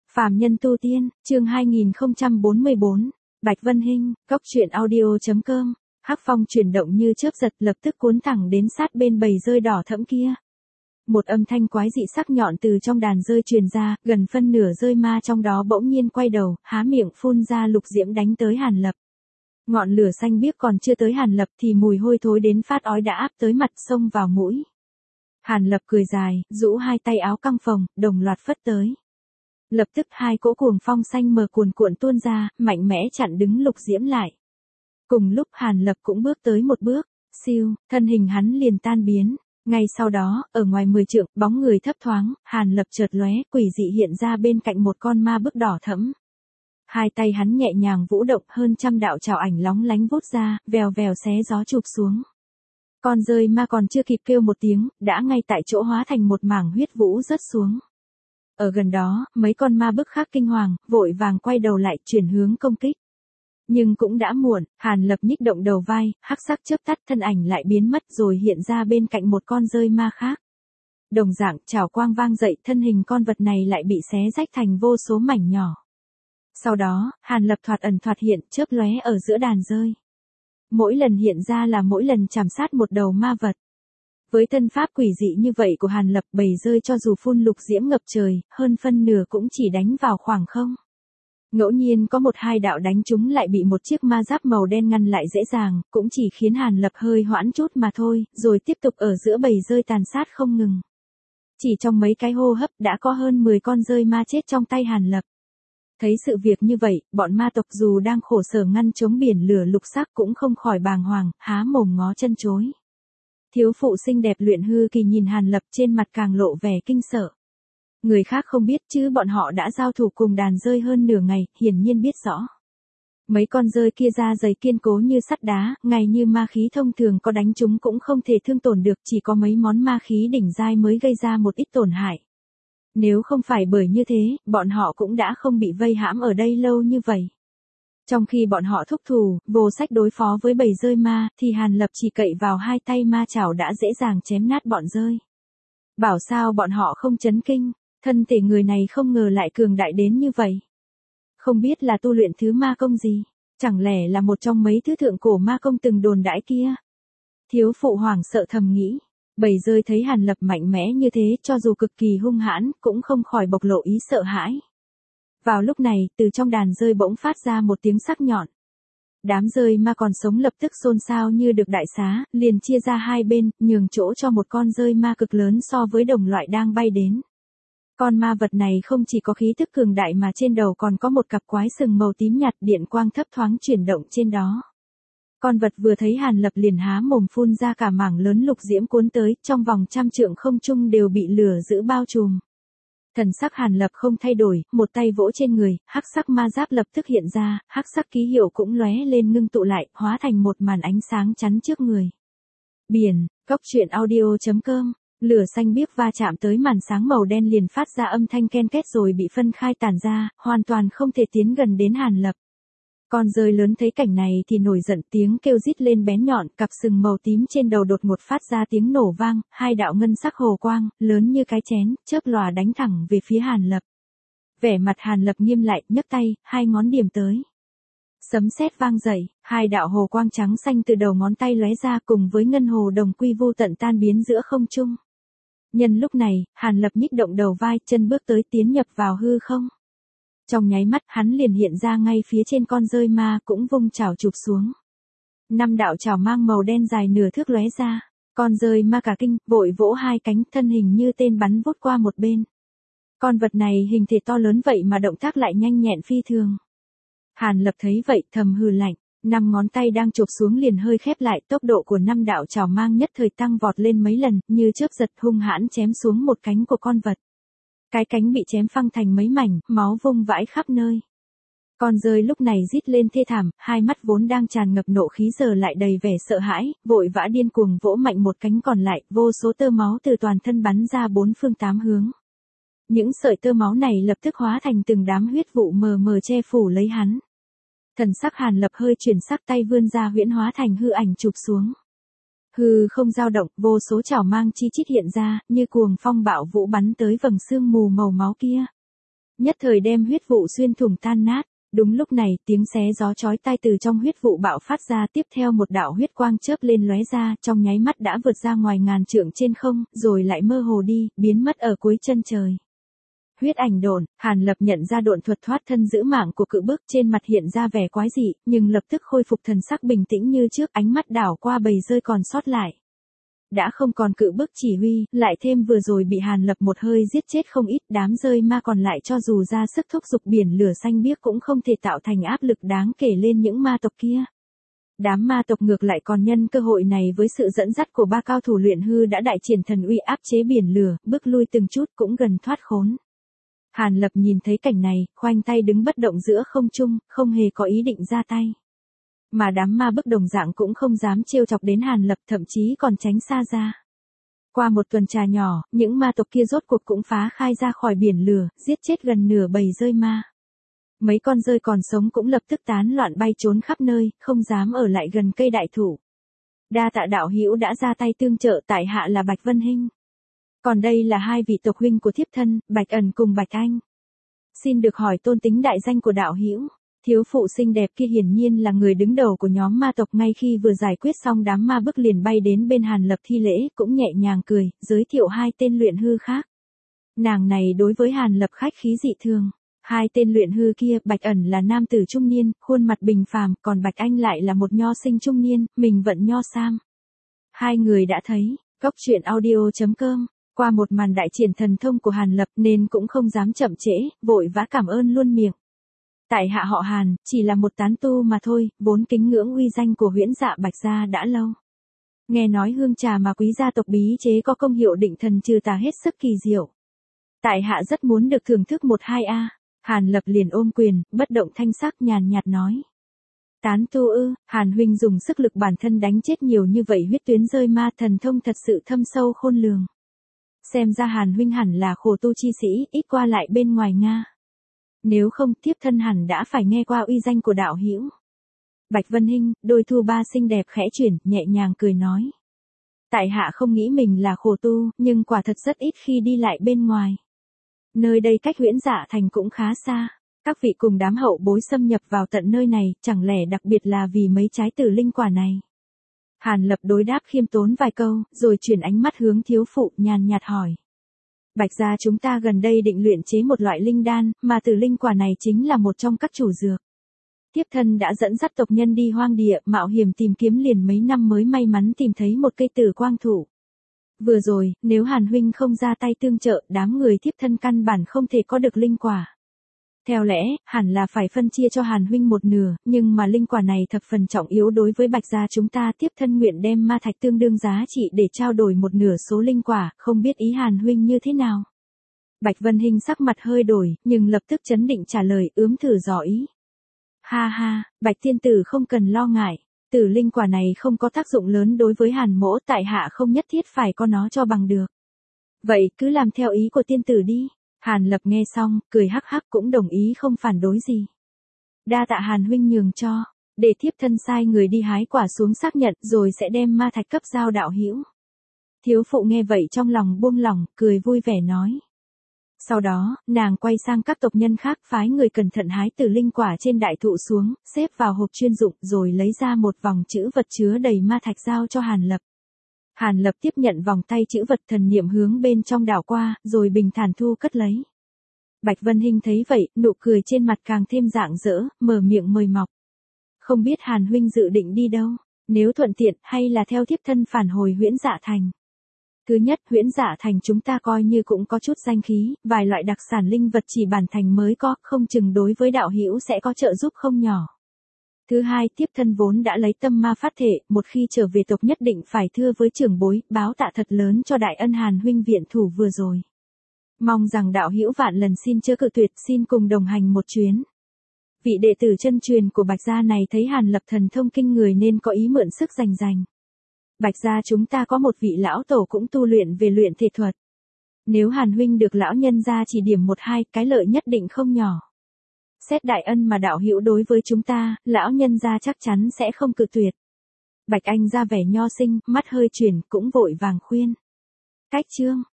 Phàm nhân tu tiên, chương 2044, Bạch Vân Hinh, Cốc truyện audio.com, Hắc phong chuyển động như chớp giật lập tức cuốn thẳng đến sát bên bầy rơi đỏ thẫm kia. Một âm thanh quái dị sắc nhọn từ trong đàn rơi truyền ra, gần phân nửa rơi ma trong đó bỗng nhiên quay đầu, há miệng phun ra lục diễm đánh tới Hàn Lập. Ngọn lửa xanh biếc còn chưa tới Hàn Lập thì mùi hôi thối đến phát ói đã áp tới mặt xông vào mũi. Hàn Lập cười dài, rũ hai tay áo căng phồng, đồng loạt phất tới. Lập tức hai cỗ cuồng phong xanh mờ cuồn cuộn tuôn ra, mạnh mẽ chặn đứng lục diễm lại. Cùng lúc Hàn Lập cũng bước tới một bước, siêu, thân hình hắn liền tan biến. Ngay sau đó, ở ngoài 10 trượng, bóng người thấp thoáng, Hàn Lập chợt lóe, quỷ dị hiện ra bên cạnh một con ma bức đỏ thẫm. Hai tay hắn nhẹ nhàng vũ động, hơn trăm đạo trảo ảnh lóng lánh vút ra, vèo vèo xé gió chụp xuống. Con rơi ma còn chưa kịp kêu một tiếng, đã ngay tại chỗ hóa thành một mảng huyết vũ rớt xuống. Ở gần đó, mấy con ma bức khác kinh hoàng, vội vàng quay đầu lại, chuyển hướng công kích. Nhưng cũng đã muộn, Hàn Lập nhích động đầu vai, hắc sắc chớp tắt, thân ảnh lại biến mất rồi hiện ra bên cạnh một con rơi ma khác. Đồng dạng, trảo quang vang dậy, thân hình con vật này lại bị xé rách thành vô số mảnh nhỏ. Sau đó, Hàn Lập thoạt ẩn thoạt hiện, chớp lóe ở giữa đàn rơi. Mỗi lần hiện ra là mỗi lần chạm sát một đầu ma vật. Với thân pháp quỷ dị như vậy của Hàn Lập, bầy rơi cho dù phun lục diễm ngập trời, hơn phân nửa cũng chỉ đánh vào khoảng không. Ngẫu nhiên có một hai đạo đánh chúng lại bị một chiếc ma giáp màu đen ngăn lại dễ dàng, cũng chỉ khiến Hàn Lập hơi hoãn chút mà thôi, rồi tiếp tục ở giữa bầy rơi tàn sát không ngừng. Chỉ trong mấy cái hô hấp đã có hơn 10 con rơi ma chết trong tay Hàn Lập. Thấy sự việc như vậy, bọn ma tộc dù đang khổ sở ngăn chống biển lửa lục sắc cũng không khỏi bàng hoàng, há mồm ngó chân chối. Thiếu phụ xinh đẹp Luyện Hư Kỳ nhìn Hàn Lập trên mặt càng lộ vẻ kinh sợ. Người khác không biết chứ bọn họ đã giao thủ cùng đàn rơi hơn nửa ngày, hiển nhiên biết rõ. Mấy con rơi kia da dày kiên cố như sắt đá, ngay như ma khí thông thường có đánh chúng cũng không thể thương tổn được, chỉ có mấy món ma khí đỉnh giai mới gây ra một ít tổn hại. Nếu không phải bởi như thế, bọn họ cũng đã không bị vây hãm ở đây lâu như vậy. Trong khi bọn họ thúc thủ, vô sách đối phó với bầy rơi ma, thì Hàn Lập chỉ cậy vào hai tay ma chảo đã dễ dàng chém nát bọn rơi. Bảo sao bọn họ không chấn kinh, thân thể người này không ngờ lại cường đại đến như vậy. Không biết là tu luyện thứ ma công gì, chẳng lẽ là một trong mấy thứ thượng cổ ma công từng đồn đãi kia. Thiếu phụ hoảng sợ thầm nghĩ. Bầy rơi thấy Hàn Lập mạnh mẽ như thế, cho dù cực kỳ hung hãn, cũng không khỏi bộc lộ ý sợ hãi. Vào lúc này, từ trong đàn rơi bỗng phát ra một tiếng sắc nhọn. Đám rơi ma còn sống lập tức xôn xao như được đại xá, liền chia ra hai bên, nhường chỗ cho một con rơi ma cực lớn so với đồng loại đang bay đến. Con ma vật này không chỉ có khí thức cường đại mà trên đầu còn có một cặp quái sừng màu tím nhạt, điện quang thấp thoáng chuyển động trên đó. Con vật vừa thấy Hàn Lập liền há mồm phun ra cả mảng lớn lục diễm cuốn tới, trong vòng trăm trượng không trung đều bị lửa giữ bao trùm. Thần sắc Hàn Lập không thay đổi, một tay vỗ trên người, hắc sắc ma giáp lập tức hiện ra, hắc sắc ký hiệu cũng lóe lên ngưng tụ lại, hóa thành một màn ánh sáng chắn trước người. Biển, Cốc truyện audio.com, lửa xanh biếc va chạm tới màn sáng màu đen liền phát ra âm thanh ken két rồi bị phân khai tản ra, hoàn toàn không thể tiến gần đến Hàn Lập. Con rơi lớn thấy cảnh này thì nổi giận, tiếng kêu rít lên bén nhọn, cặp sừng màu tím trên đầu đột ngột phát ra tiếng nổ vang, hai đạo ngân sắc hồ quang, lớn như cái chén, chớp lòa đánh thẳng về phía Hàn Lập. Vẻ mặt Hàn Lập nghiêm lại, nhấc tay, hai ngón điểm tới. Sấm sét vang dậy, hai đạo hồ quang trắng xanh từ đầu ngón tay lóe ra cùng với ngân hồ đồng quy vô tận tan biến giữa không trung. Nhân lúc này, Hàn Lập nhích động đầu vai, chân bước tới tiến nhập vào hư không. Trong nháy mắt hắn liền hiện ra ngay phía trên con rơi ma cũng vung chảo chụp xuống. 5 đạo chảo mang màu đen dài nửa thước lóe ra. Con rơi ma cả kinh, vội vỗ hai cánh, thân hình như tên bắn vút qua một bên. Con vật này hình thể to lớn vậy mà động tác lại nhanh nhẹn phi thường. Hàn Lập thấy vậy thầm hừ lạnh, 5 ngón tay đang chụp xuống liền hơi khép lại, tốc độ của 5 đạo chảo mang nhất thời tăng vọt lên mấy lần, như chớp giật hung hãn chém xuống một cánh của con vật. Cái cánh bị chém phăng thành mấy mảnh, máu vung vãi khắp nơi. Con rơi lúc này rít lên thê thảm, hai mắt vốn đang tràn ngập nộ khí giờ lại đầy vẻ sợ hãi, vội vã điên cuồng vỗ mạnh một cánh còn lại, vô số tơ máu từ toàn thân bắn ra bốn phương tám hướng. Những sợi tơ máu này lập tức hóa thành từng đám huyết vụ mờ mờ che phủ lấy hắn. Thần sắc Hàn Lập hơi chuyển sắc, tay vươn ra huyễn hóa thành hư ảnh chụp xuống. Hư không dao động, vô số chảo mang chi chít hiện ra, như cuồng phong bạo vũ bắn tới vầng sương mù màu máu kia. nhất thời đem huyết vụ xuyên thủng tan nát. Đúng lúc này, tiếng xé gió chói tai từ trong huyết vụ bạo phát ra, tiếp theo một đạo huyết quang chớp lên lóe ra, trong nháy mắt đã vượt ra ngoài ngàn trượng trên không, rồi lại mơ hồ đi, biến mất ở cuối chân trời. Huyết ảnh độn, Hàn Lập nhận ra độn thuật thoát thân giữ mạng của cự bức, trên mặt hiện ra vẻ quái dị, nhưng lập tức khôi phục thần sắc bình tĩnh như trước, ánh mắt đảo qua bầy rơi còn sót lại. Đã không còn cự bức chỉ huy, lại thêm vừa rồi bị Hàn Lập một hơi giết chết không ít, đám rơi ma còn lại cho dù ra sức thúc giục biển lửa xanh biếc cũng không thể tạo thành áp lực đáng kể lên những ma tộc kia. Đám ma tộc ngược lại còn nhân cơ hội này với sự dẫn dắt của ba cao thủ luyện hư đã đại triển thần uy áp chế biển lửa, bước lui từng chút cũng gần thoát khốn. Hàn Lập nhìn thấy cảnh này, khoanh tay đứng bất động giữa không trung, không hề có ý định ra tay. Mà đám ma bức đồng dạng cũng không dám trêu chọc đến Hàn Lập, thậm chí còn tránh xa ra. Qua một tuần trà nhỏ, những ma tộc kia rốt cuộc cũng phá khai ra khỏi biển lửa, giết chết gần nửa bầy rơi ma. Mấy con rơi còn sống cũng lập tức tán loạn bay trốn khắp nơi, không dám ở lại gần cây đại thụ. Đa tạ đạo hữu đã ra tay tương trợ, tại hạ là Bạch Vân Hinh. Còn đây là hai vị tộc huynh của thiếp thân, Bạch Ẩn cùng Bạch Anh. Xin được hỏi tôn tính đại danh của đạo hữu. Thiếu phụ xinh đẹp kia hiển nhiên là người đứng đầu của nhóm ma tộc, ngay khi vừa giải quyết xong đám ma bức liền bay đến bên Hàn Lập thi lễ, cũng nhẹ nhàng cười, giới thiệu hai tên luyện hư khác. Nàng này đối với Hàn Lập khách khí dị thường. Hai tên luyện hư kia, Bạch Ẩn là nam tử trung niên, khuôn mặt bình phàm, còn Bạch Anh lại là một nho sinh trung niên, mình vận nho sam. Hai người đã thấy, Cốc Truyện Audio.com. Qua một màn đại triển thần thông của Hàn Lập nên cũng không dám chậm trễ, vội vã cảm ơn luôn miệng. Tại hạ họ Hàn, chỉ là một tán tu mà thôi, vốn kính ngưỡng uy danh của Huyễn Dạ Bạch gia đã lâu. Nghe nói hương trà mà quý gia tộc bí chế có công hiệu định thần trừ tà hết sức kỳ diệu. Tại hạ rất muốn được thưởng thức một hai a. Hàn Lập liền ôm quyền, bất động thanh sắc nhàn nhạt nói. Tán tu ư? Hàn huynh dùng sức lực bản thân đánh chết nhiều như vậy huyết tuyến rơi ma, thần thông thật sự thâm sâu khôn lường. Xem ra Hàn huynh hẳn là khổ tu chi sĩ, ít qua lại bên ngoài Nga. Nếu không, thiếp thân hẳn đã phải nghe qua uy danh của đạo hữu. Bạch Vân Hinh, đôi thu ba xinh đẹp khẽ chuyển, nhẹ nhàng cười nói. Tại hạ không nghĩ mình là khổ tu, nhưng quả thật rất ít khi đi lại bên ngoài. Nơi đây cách Huyễn Dạ Thành cũng khá xa. Các vị cùng đám hậu bối xâm nhập vào tận nơi này, chẳng lẽ đặc biệt là vì mấy trái tử linh quả này? Hàn Lập đối đáp khiêm tốn vài câu, rồi chuyển ánh mắt hướng thiếu phụ, nhàn nhạt hỏi. Bạch gia chúng ta gần đây định luyện chế một loại linh đan, mà tử linh quả này chính là một trong các chủ dược. Tiếp thân đã dẫn dắt tộc nhân đi hoang địa, mạo hiểm tìm kiếm liền mấy năm mới may mắn tìm thấy một cây tử quang thụ. Vừa rồi, nếu Hàn huynh không ra tay tương trợ, đám người tiếp thân căn bản không thể có được linh quả. Theo lẽ, hẳn là phải phân chia cho Hàn huynh một nửa, nhưng mà linh quả này thập phần trọng yếu đối với Bạch gia chúng ta, tiếp thân nguyện đem ma thạch tương đương giá trị để trao đổi một nửa số linh quả, không biết ý Hàn huynh như thế nào. Bạch Vân Hinh sắc mặt hơi đổi, nhưng lập tức trấn định trả lời, ướm thử dò ý. Ha ha, Bạch tiên tử không cần lo ngại, tử linh quả này không có tác dụng lớn đối với Hàn mỗ, tại hạ không nhất thiết phải có nó cho bằng được. Vậy cứ làm theo ý của tiên tử đi. Hàn Lập nghe xong, cười hắc hắc cũng đồng ý không phản đối gì. Đa tạ Hàn huynh nhường cho, để thiếp thân sai người đi hái quả xuống xác nhận rồi sẽ đem ma thạch cấp giao đạo hữu. Thiếu phụ nghe vậy trong lòng buông lỏng, cười vui vẻ nói. Sau đó, nàng quay sang các tộc nhân khác phái người cẩn thận hái từ linh quả trên đại thụ xuống, xếp vào hộp chuyên dụng rồi lấy ra một vòng chữ vật chứa đầy ma thạch giao cho Hàn Lập. Hàn Lập tiếp nhận vòng tay chữ vật, thần niệm hướng bên trong đảo qua, rồi bình thản thu cất lấy. Bạch Vân Hinh thấy vậy, nụ cười trên mặt càng thêm rạng rỡ, mở miệng mời mọc. Không biết Hàn huynh dự định đi đâu, nếu thuận tiện hay là theo thiếp thân phản hồi Huyễn Dạ Thành. Thứ nhất, Huyễn Dạ Thành chúng ta coi như cũng có chút danh khí, vài loại đặc sản linh vật chỉ bản thành mới có, không chừng đối với đạo hữu sẽ có trợ giúp không nhỏ. Thứ hai, tiếp thân vốn đã lấy tâm ma phát thể, một khi trở về tộc nhất định phải thưa với trưởng bối, báo tạ thật lớn cho đại ân Hàn huynh viện thủ vừa rồi. Mong rằng đạo hữu vạn lần xin chớ cự tuyệt, xin cùng đồng hành một chuyến. Vị đệ tử chân truyền của Bạch gia này thấy Hàn Lập thần thông kinh người nên có ý mượn sức giành. Bạch gia chúng ta có một vị lão tổ cũng tu luyện về luyện thể thuật. Nếu Hàn huynh được lão nhân gia chỉ điểm một hai, cái lợi nhất định không nhỏ. Xét đại ân mà đạo hữu đối với chúng ta, lão nhân gia chắc chắn sẽ không cự tuyệt. Bạch Anh ra vẻ nho sinh, mắt hơi chuyển, cũng vội vàng khuyên. Cách chương.